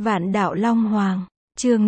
Vạn đạo Long Hoàng, chương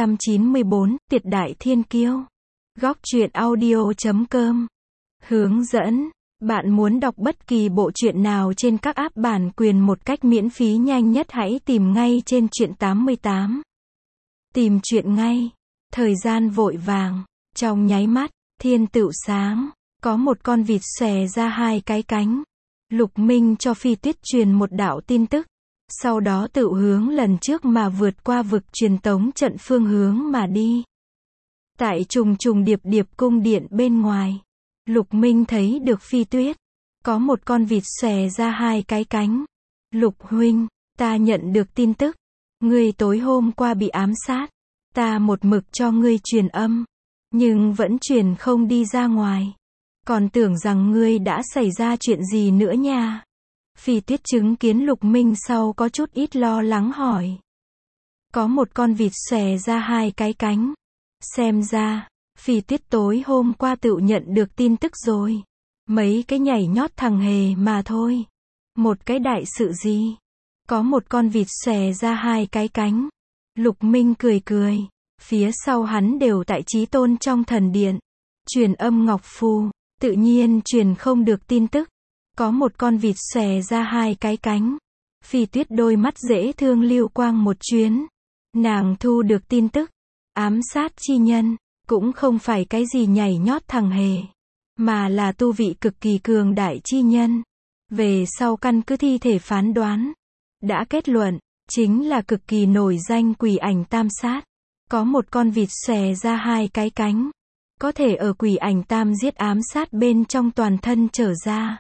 594, Tuyệt đại thiên kiêu. Góc truyện audio.com. Hướng dẫn. Bạn muốn đọc bất kỳ bộ truyện nào trên các app bản quyền một cách miễn phí nhanh nhất hãy tìm ngay trên truyện 88. Tìm truyện ngay. Thời gian vội vàng. Trong nháy mắt, thiên tựu sáng. Có một con vịt xòe ra hai cái cánh. Lục Minh cho Phi Tuyết truyền một đạo tin tức. Sau đó tự hướng lần trước mà vượt qua vực truyền tống trận phương hướng mà đi. Tại trùng trùng điệp điệp cung điện bên ngoài, Lục Minh thấy được Phi Tuyết. Có một con vịt xòe ra hai cái cánh. Lục huynh, ta nhận được tin tức. Ngươi tối hôm qua bị ám sát. Ta một mực cho ngươi truyền âm. Nhưng vẫn truyền không đi ra ngoài. Còn tưởng rằng ngươi đã xảy ra chuyện gì nữa nha. Phi Tuyết chứng kiến Lục Minh sau có chút ít lo lắng hỏi. Có một con vịt xòe ra hai cái cánh. Xem ra, Phi Tuyết tối hôm qua tự nhận được tin tức rồi. Mấy cái nhảy nhót thằng hề mà thôi. Một cái đại sự gì? Có một con vịt xòe ra hai cái cánh. Lục Minh cười cười. Phía sau hắn đều tại Chí Tôn trong thần điện. Truyền âm ngọc phù, tự nhiên truyền không được tin tức. Có một con vịt xòe ra hai cái cánh. Phi Tuyết đôi mắt dễ thương lưu quang một chuyến. Nàng thu được tin tức. Ám sát chi nhân, cũng không phải cái gì nhảy nhót thằng hề. Mà là tu vị cực kỳ cường đại chi nhân. Về sau căn cứ thi thể phán đoán. Đã kết luận, chính là cực kỳ nổi danh quỷ ảnh tam sát. Có một con vịt xòe ra hai cái cánh. Có thể ở quỷ ảnh tam giết ám sát bên trong toàn thân trở ra.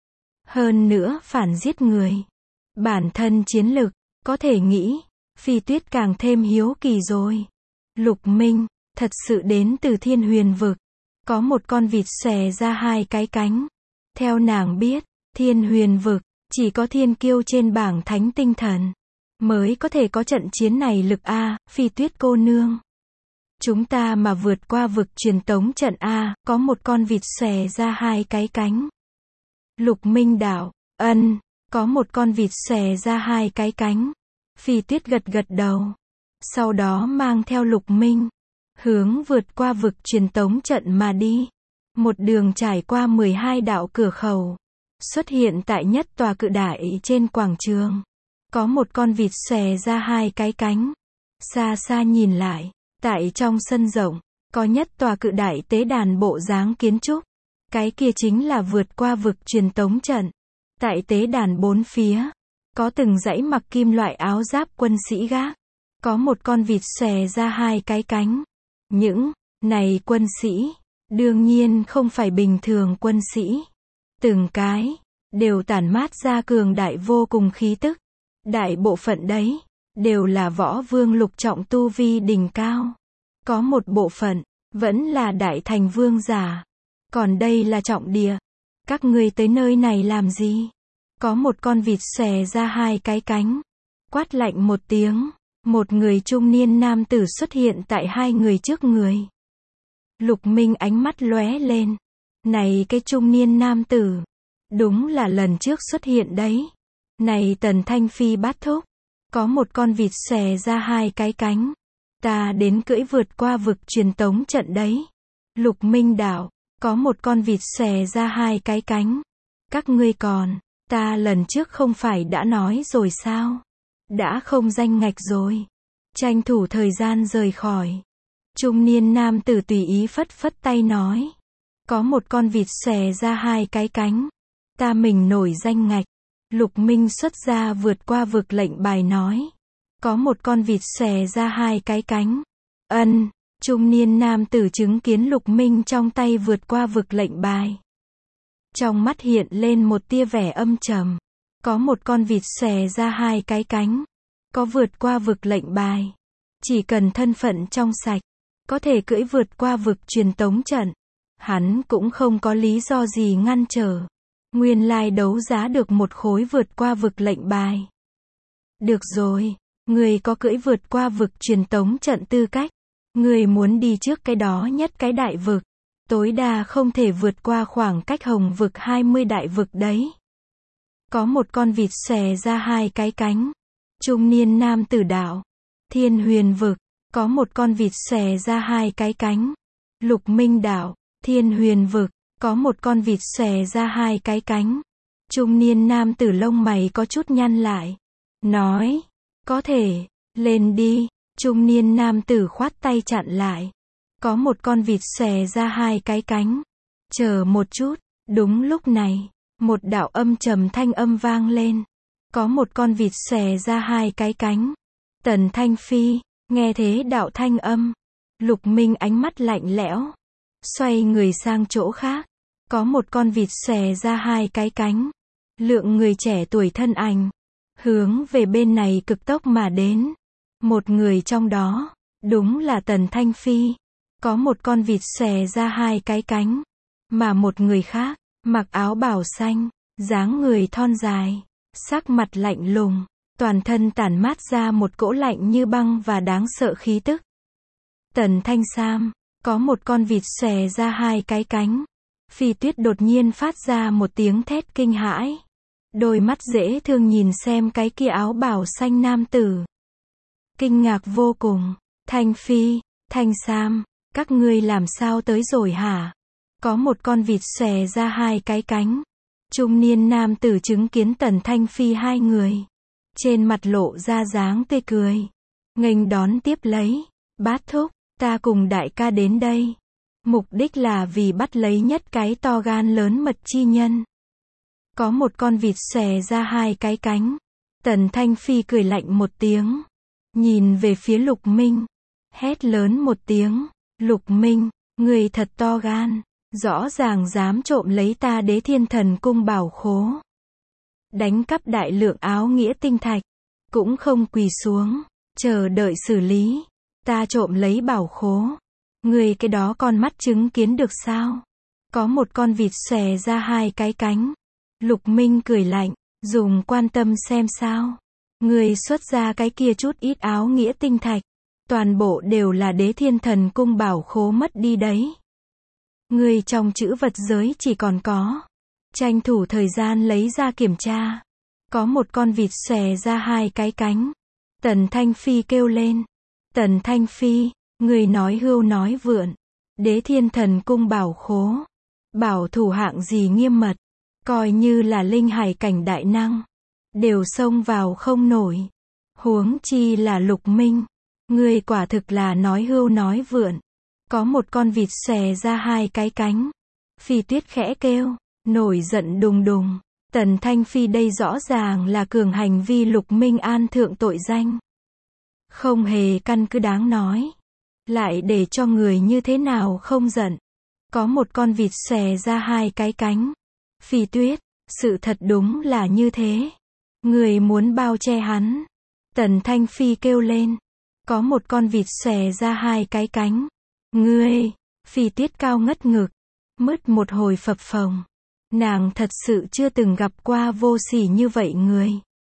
Hơn nữa phản giết người. Bản thân chiến lực, có thể nghĩ. Phi Tuyết càng thêm hiếu kỳ rồi. Lục Minh, thật sự đến từ Thiên Huyền vực. Có một con vịt xòe ra hai cái cánh. Theo nàng biết, Thiên Huyền vực, chỉ có thiên kiêu trên bảng thánh tinh thần. Mới có thể có trận chiến này lực A, Phi Tuyết cô nương. Chúng ta mà vượt qua vực truyền tống trận A, có một con vịt xòe ra hai cái cánh. Lục Minh đạo, có một con vịt xòe ra hai cái cánh. Phi Tuyết gật gật đầu. Sau đó mang theo Lục Minh, hướng vượt qua vực truyền tống trận mà đi. Một đường trải qua 12 đạo cửa khẩu. Xuất hiện tại nhất tòa cự đại trên quảng trường. Có một con vịt xòe ra hai cái cánh. Xa xa nhìn lại, tại trong sân rộng, có nhất tòa cự đại tế đàn bộ dáng kiến trúc. Cái kia chính là vượt qua vực truyền tống trận. Tại tế đàn bốn phía, có từng dãy mặc kim loại áo giáp quân sĩ gác. Có một con vịt xòe ra hai cái cánh. Những này quân sĩ, đương nhiên không phải bình thường quân sĩ. Từng cái, đều tản mát ra cường đại vô cùng khí tức. Đại bộ phận đấy, đều là võ vương lục trọng tu vi đỉnh cao. Có một bộ phận, vẫn là đại thành vương giả. Còn đây là trọng địa. Các ngươi tới nơi này làm gì? Có một con vịt xòe ra hai cái cánh. Quát lạnh một tiếng. Một người trung niên nam tử xuất hiện tại hai người trước người. Lục Minh ánh mắt lóe lên. Này cái trung niên nam tử. Đúng là lần trước xuất hiện đấy. Này Tần Thanh Phi bát thúc. Có một con vịt xòe ra hai cái cánh. Ta đến cưỡi vượt qua vực truyền tống trận đấy. Lục Minh đạo. Có một con vịt xòe ra hai cái cánh. Các ngươi còn. Ta lần trước không phải đã nói rồi sao? Đã không danh ngạch rồi. Tranh thủ thời gian rời khỏi. Trung niên nam tử tùy ý phất phất tay nói. Có một con vịt xòe ra hai cái cánh. Ta mình nổi danh ngạch. Lục Minh xuất ra vượt qua vực lệnh bài nói. Có một con vịt xòe ra hai cái cánh. Trung niên nam tử chứng kiến Lục Minh trong tay vượt qua vực lệnh bài. Trong mắt hiện lên một tia vẻ âm trầm. Có một con vịt xòe ra hai cái cánh. Có vượt qua vực lệnh bài. Chỉ cần thân phận trong sạch. Có thể cưỡi vượt qua vực truyền tống trận. Hắn cũng không có lý do gì ngăn trở. Nguyên lai đấu giá được một khối vượt qua vực lệnh bài. Được rồi. Người có cưỡi vượt qua vực truyền tống trận tư cách. Người muốn đi trước cái đó nhất cái đại vực. Tối đa không thể vượt qua khoảng cách hồng vực 20 đại vực đấy. Có một con vịt xòe ra hai cái cánh. Trung niên nam tử đạo. Thiên Huyền vực, có một con vịt xòe ra hai cái cánh. Lục Minh đạo. Thiên Huyền vực, có một con vịt xòe ra hai cái cánh. Trung niên nam tử lông mày có chút nhăn lại. Nói. Có thể. Lên đi. Trung niên nam tử khoát tay chặn lại. Có một con vịt xòe ra hai cái cánh. Chờ một chút. Đúng lúc này, một đạo âm trầm thanh âm vang lên. Có một con vịt xòe ra hai cái cánh. Tần Thanh Phi, nghe thế đạo thanh âm. Lục Minh ánh mắt lạnh lẽo. Xoay người sang chỗ khác. Có một con vịt xòe ra hai cái cánh. Lượng người trẻ tuổi thân ảnh. Hướng về bên này cực tốc mà đến. Một người trong đó, đúng là Tần Thanh Phi. Có một con vịt xòe ra hai cái cánh. Mà một người khác, mặc áo bào xanh, dáng người thon dài, sắc mặt lạnh lùng, toàn thân tản mát ra một cỗ lạnh như băng và đáng sợ khí tức. Tần Thanh Sam, có một con vịt xòe ra hai cái cánh. Phi Tuyết đột nhiên phát ra một tiếng thét kinh hãi. Đôi mắt dễ thương nhìn xem cái kia áo bào xanh nam tử. Kinh ngạc vô cùng. Thanh Phi, Thanh Sam, các ngươi làm sao tới rồi hả? Có một con vịt xòe ra hai cái cánh. Trung niên nam tử chứng kiến Tần Thanh Phi hai người. Trên mặt lộ ra dáng tươi cười. Nghênh đón tiếp lấy. Bát thúc, ta cùng đại ca đến đây. Mục đích là vì bắt lấy nhất cái to gan lớn mật chi nhân. Có một con vịt xòe ra hai cái cánh. Tần Thanh Phi cười lạnh một tiếng. Nhìn về phía Lục Minh. Hét lớn một tiếng. Lục Minh, người thật to gan. Rõ ràng dám trộm lấy ta Đế Thiên Thần Cung bảo khố. Đánh cắp đại lượng áo nghĩa tinh thạch. Cũng không quỳ xuống. Chờ đợi xử lý. Ta trộm lấy bảo khố. Người cái đó con mắt chứng kiến được sao? Có một con vịt xòe ra hai cái cánh. Lục Minh cười lạnh. Dùng quan tâm xem sao. Người xuất ra cái kia chút ít áo nghĩa tinh thạch. Toàn bộ đều là Đế Thiên Thần Cung bảo khố mất đi đấy. Người trong chữ vật giới chỉ còn có. Tranh thủ thời gian lấy ra kiểm tra. Có một con vịt xòe ra hai cái cánh. Tần Thanh Phi kêu lên. Tần Thanh Phi, người nói hưu nói vượn. Đế Thiên Thần Cung bảo khố. Bảo thủ hạng gì nghiêm mật. Coi như là linh hải cảnh đại năng. Đều xông vào không nổi. Huống chi là Lục Minh. Người quả thực là nói hưu nói vượn. Có một con vịt xòe ra hai cái cánh. Phi Tuyết khẽ kêu. Nổi giận đùng đùng. Tần Thanh Phi đây rõ ràng là cường hành vi Lục Minh an thượng tội danh. Không hề căn cứ đáng nói. Lại để cho người như thế nào không giận. Có một con vịt xòe ra hai cái cánh. Phi Tuyết, sự thật đúng là như thế. Người muốn bao che hắn. Tần Thanh Phi kêu lên. Có một con vịt xòe ra hai cái cánh. Ngươi, Phi Tuyết cao ngất ngực. Mứt một hồi phập phồng. Nàng thật sự chưa từng gặp qua vô sỉ như vậy người.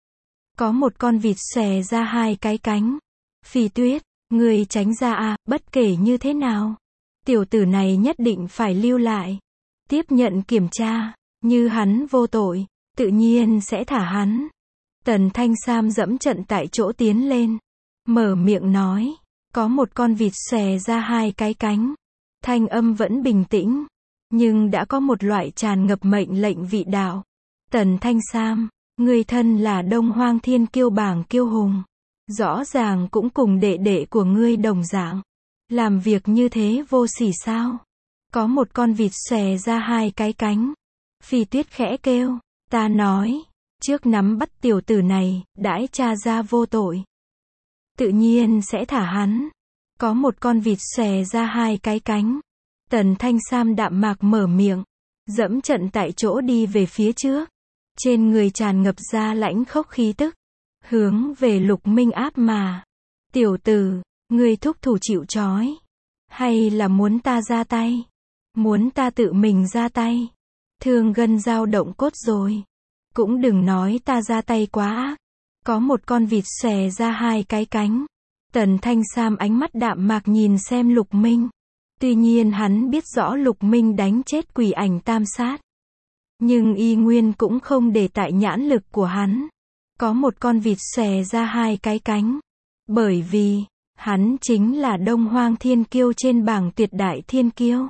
Có một con vịt xòe ra hai cái cánh. Phi Tuyết, ngươi tránh ra à, bất kể như thế nào. Tiểu tử này nhất định phải lưu lại. Tiếp nhận kiểm tra. Như hắn vô tội, tự nhiên sẽ thả hắn. Tần Thanh Sam dẫm trận tại chỗ tiến lên. Mở miệng nói. Có một con vịt xòe ra hai cái cánh. Thanh âm vẫn bình tĩnh. Nhưng đã có một loại tràn ngập mệnh lệnh vị đạo. Tần Thanh Sam, người thân là Đông Hoang Thiên Kiêu bảng kiêu hùng. Rõ ràng cũng cùng đệ đệ của ngươi đồng dạng. Làm việc như thế vô sỉ sao? Có một con vịt xòe ra hai cái cánh. Phi Tuyết khẽ kêu. Ta nói. Trước nắm bắt tiểu tử này, đãi cha ra vô tội. Tự nhiên sẽ thả hắn. Có một con vịt xòe ra hai cái cánh. Tần Thanh Sam đạm mạc mở miệng. Dẫm trận tại chỗ đi về phía trước. Trên người tràn ngập ra lãnh khốc khí tức. Hướng về Lục Minh áp mà. Tiểu tử, ngươi thúc thủ chịu trói. Hay là muốn ta ra tay? Muốn ta tự mình ra tay? Thương gân dao động cốt rồi. Cũng đừng nói ta ra tay quá ác. Có một con vịt xòe ra hai cái cánh. Tần Thanh Sam ánh mắt đạm mạc nhìn xem Lục Minh. Tuy nhiên hắn biết rõ Lục Minh đánh chết quỷ ảnh tam sát. Nhưng y nguyên cũng không để tại nhãn lực của hắn. có một con vịt xòe ra hai cái cánh. Bởi vì, hắn chính là Đông Hoang Thiên Kiêu trên bảng tuyệt đại thiên kiêu.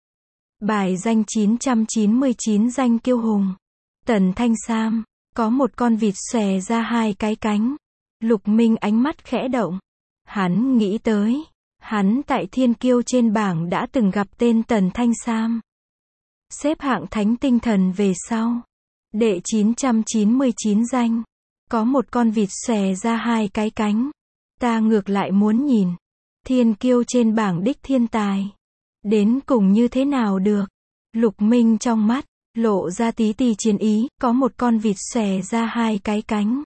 Bài danh 999 danh kiêu hùng. Tần Thanh Sam, có một con vịt xòe ra hai cái cánh. Lục Minh ánh mắt khẽ động. Hắn nghĩ tới, hắn tại thiên kiêu trên bảng đã từng gặp tên Tần Thanh Sam. Xếp hạng thánh tinh thần về sau. Đệ 999 danh. Có một con vịt xòe ra hai cái cánh. Ta ngược lại muốn nhìn. Thiên kiêu trên bảng đích thiên tài. Đến cùng như thế nào được. Lục Minh trong mắt, lộ ra tí tì chiến ý. Có một con vịt xòe ra hai cái cánh.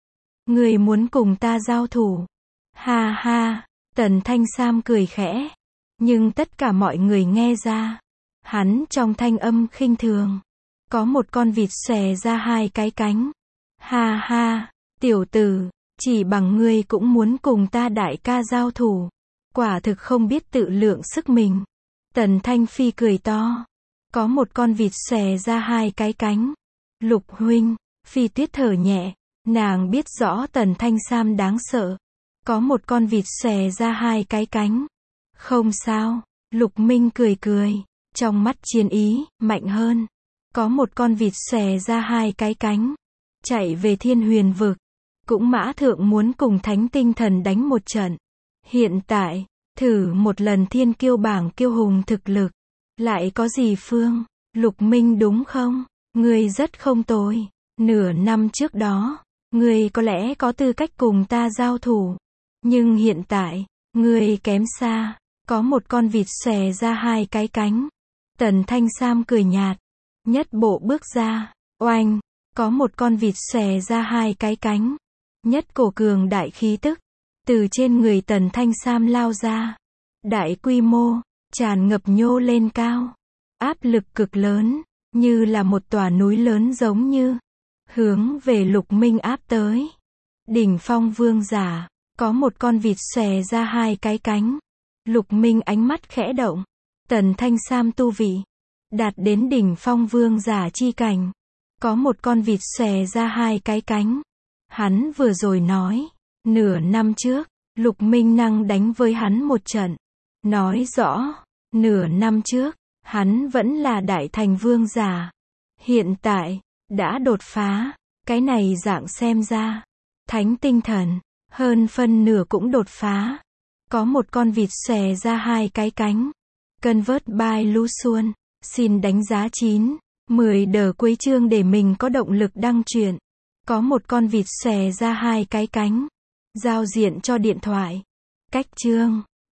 Người muốn cùng ta giao thủ. Ha ha, Tần Thanh Sam cười khẽ. Nhưng tất cả mọi người nghe ra. Hắn trong thanh âm khinh thường. Có một con vịt xòe ra hai cái cánh. Ha ha, tiểu tử, chỉ bằng ngươi cũng muốn cùng ta đại ca giao thủ. Quả thực không biết tự lượng sức mình. Tần Thanh Phi cười to. Có một con vịt xòe ra hai cái cánh. Lục huynh, Phi Tuyết thở nhẹ. Nàng biết rõ Tần Thanh Sam đáng sợ. Có một con vịt xòe ra hai cái cánh. Không sao, Lục Minh cười cười. Trong mắt chiến ý, mạnh hơn. Có một con vịt xòe ra hai cái cánh. Chạy về Thiên Huyền vực. Cũng mã thượng muốn cùng thánh tinh thần đánh một trận. Hiện tại, thử một lần thiên kiêu bảng kiêu hùng thực lực. Lại có gì Phương? Lục Minh đúng không? Ngươi rất không tồi. Nửa năm trước đó, ngươi có lẽ có tư cách cùng ta giao thủ. Nhưng hiện tại, ngươi kém xa. Có một con vịt xòe ra hai cái cánh. Tần Thanh Sam cười nhạt. Nhất bộ bước ra. Oanh. Có một con vịt xòe ra hai cái cánh. Nhất cổ cường đại khí tức. Từ trên người Tần Thanh Sam lao ra. Đại quy mô. Tràn ngập nhô lên cao. Áp lực cực lớn. Như là một tòa núi lớn giống như. Hướng về Lục Minh áp tới. Đỉnh phong vương giả. Có một con vịt xòe ra hai cái cánh. Lục Minh ánh mắt khẽ động. Tần Thanh Sam tu vị. Đạt đến đỉnh phong vương giả chi cảnh. Có một con vịt xòe ra hai cái cánh. Hắn vừa rồi nói. Nửa năm trước, Lục Minh năng đánh với hắn một trận. Nói rõ, nửa năm trước, hắn vẫn là đại thành vương giả. Hiện tại, đã đột phá. Cái này dạng xem ra. Thánh tinh thần, hơn phân nửa cũng đột phá. Có một con vịt xòe ra hai cái cánh. Convert by Lu Xuân. Xin đánh giá 9, 10 đờ cuối chương để mình có động lực đăng truyện. Có một con vịt xòe ra hai cái cánh. Giao diện cho điện thoại. Cách chương.